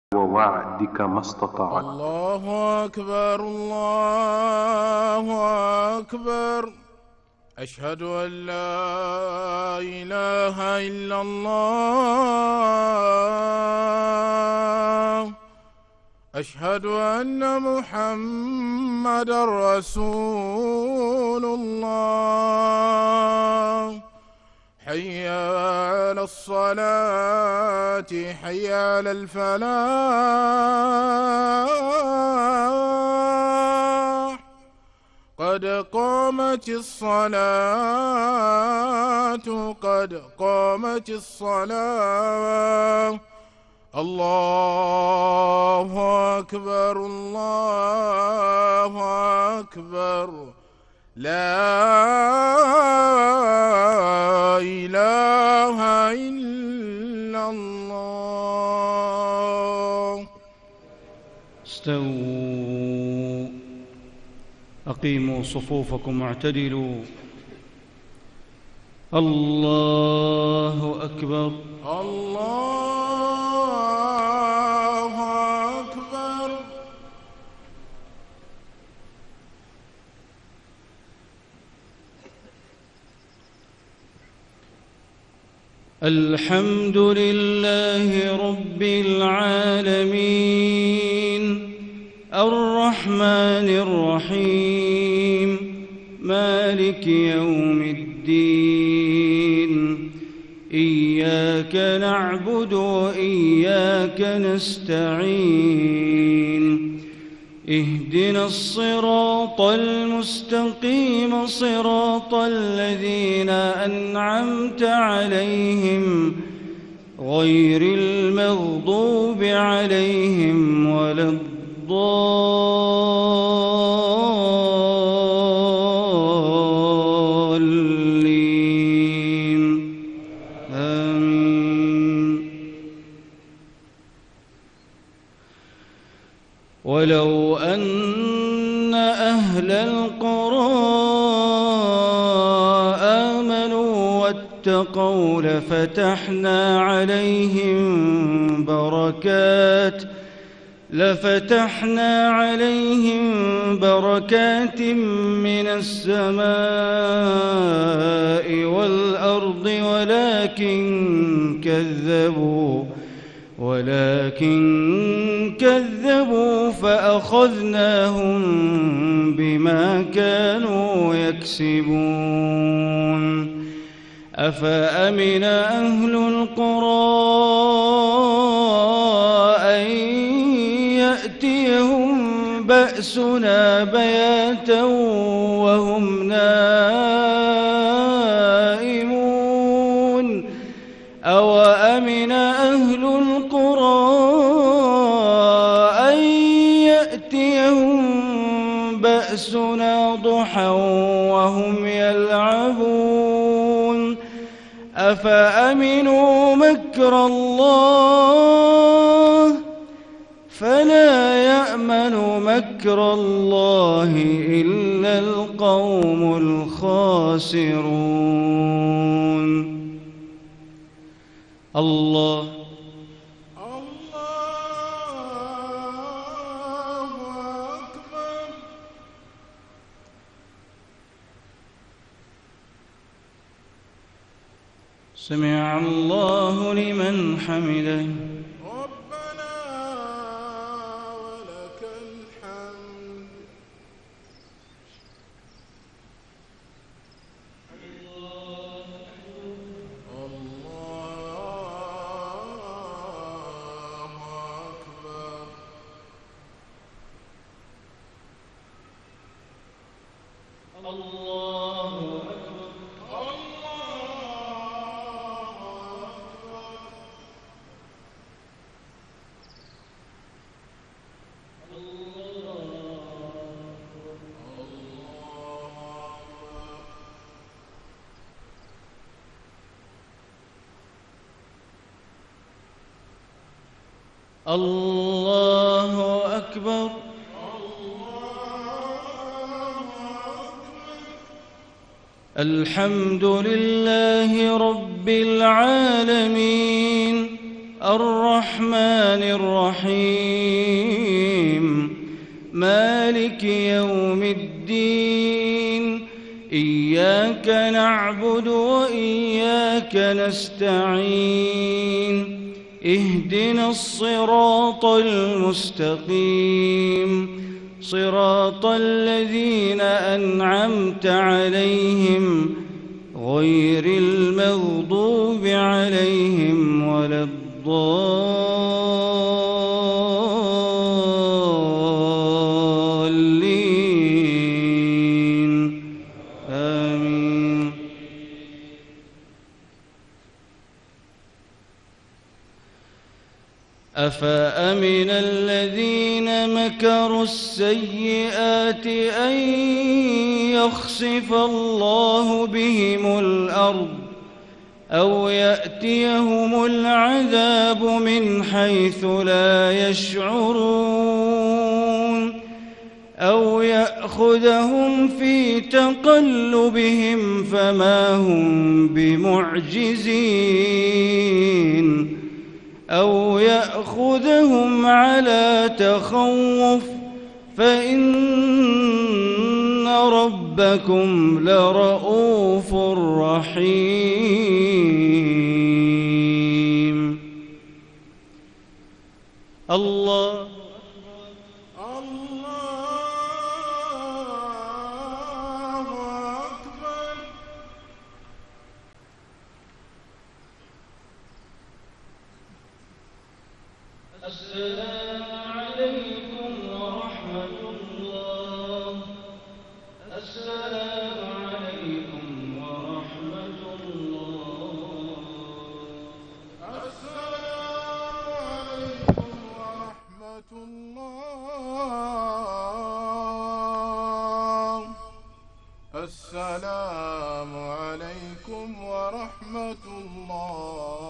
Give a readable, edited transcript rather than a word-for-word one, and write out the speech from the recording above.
ووعدك ما استطعت. الله أكبر الله أكبر. أشهد أن لا إله إلا الله. أشهد أن محمدًا رسول الله. حي على الصلاة حي على الفلاح. قد قامت الصلاة قد قامت الصلاة. الله أكبر الله أكبر. لا إله إلا الله. استووا، أقيموا صفوفكم واعتدلوا. الله أكبر الله أكبر. الحمد لله رب العالمين الرحمن الرحيم مالك يوم الدين. إياك نعبد وإياك نستعين. اهدنا الصراط المستقيم صراط الذين أنعمت عليهم غير المغضوب عليهم ولا الضالين. آمين. ولو أن أهل القرى آمنوا واتقوا لفتحنا عليهم بركات من السماء والأرض ولكن كذبوا فأخذناهم بما كانوا يكسبون. أفأمن أهل القرى أن يأتيهم بأسنا بياتا وهم نائمون. أوأمن أهل القرى أن يأتيهم بأسنا ضحى وهم يلعبون. أفأمنوا مكر الله فلا يأمن مكر الله إلا القوم الخاسرون. الله أكبر. سمع الله لمن حمده. ربنا ولك الحمد. الله أكبر. الله أكبر. الحمد لله رب العالمين الرحمن الرحيم مالك يوم الدين إياك نعبد وإياك نستعين اهدنا الصراط المستقيم صراط الذين أنعمت عليهم غير المغضوب عليهم ولا الضالين آمين. أفأمن الذين مكروا السيئات أن يخسف الله بهم الأرض أو يأتيهم العذاب من حيث لا يشعرون أو يأخذهم في تقلبهم فما هم بمعجزين أو يأخذهم على تخوف فإن ربكم لرؤوف رحيم. الله أكبر. السلام عليكم ورحمة الله. السلام عليكم ورحمة الله. السلام عليكم ورحمة الله. السلام عليكم ورحمة الله.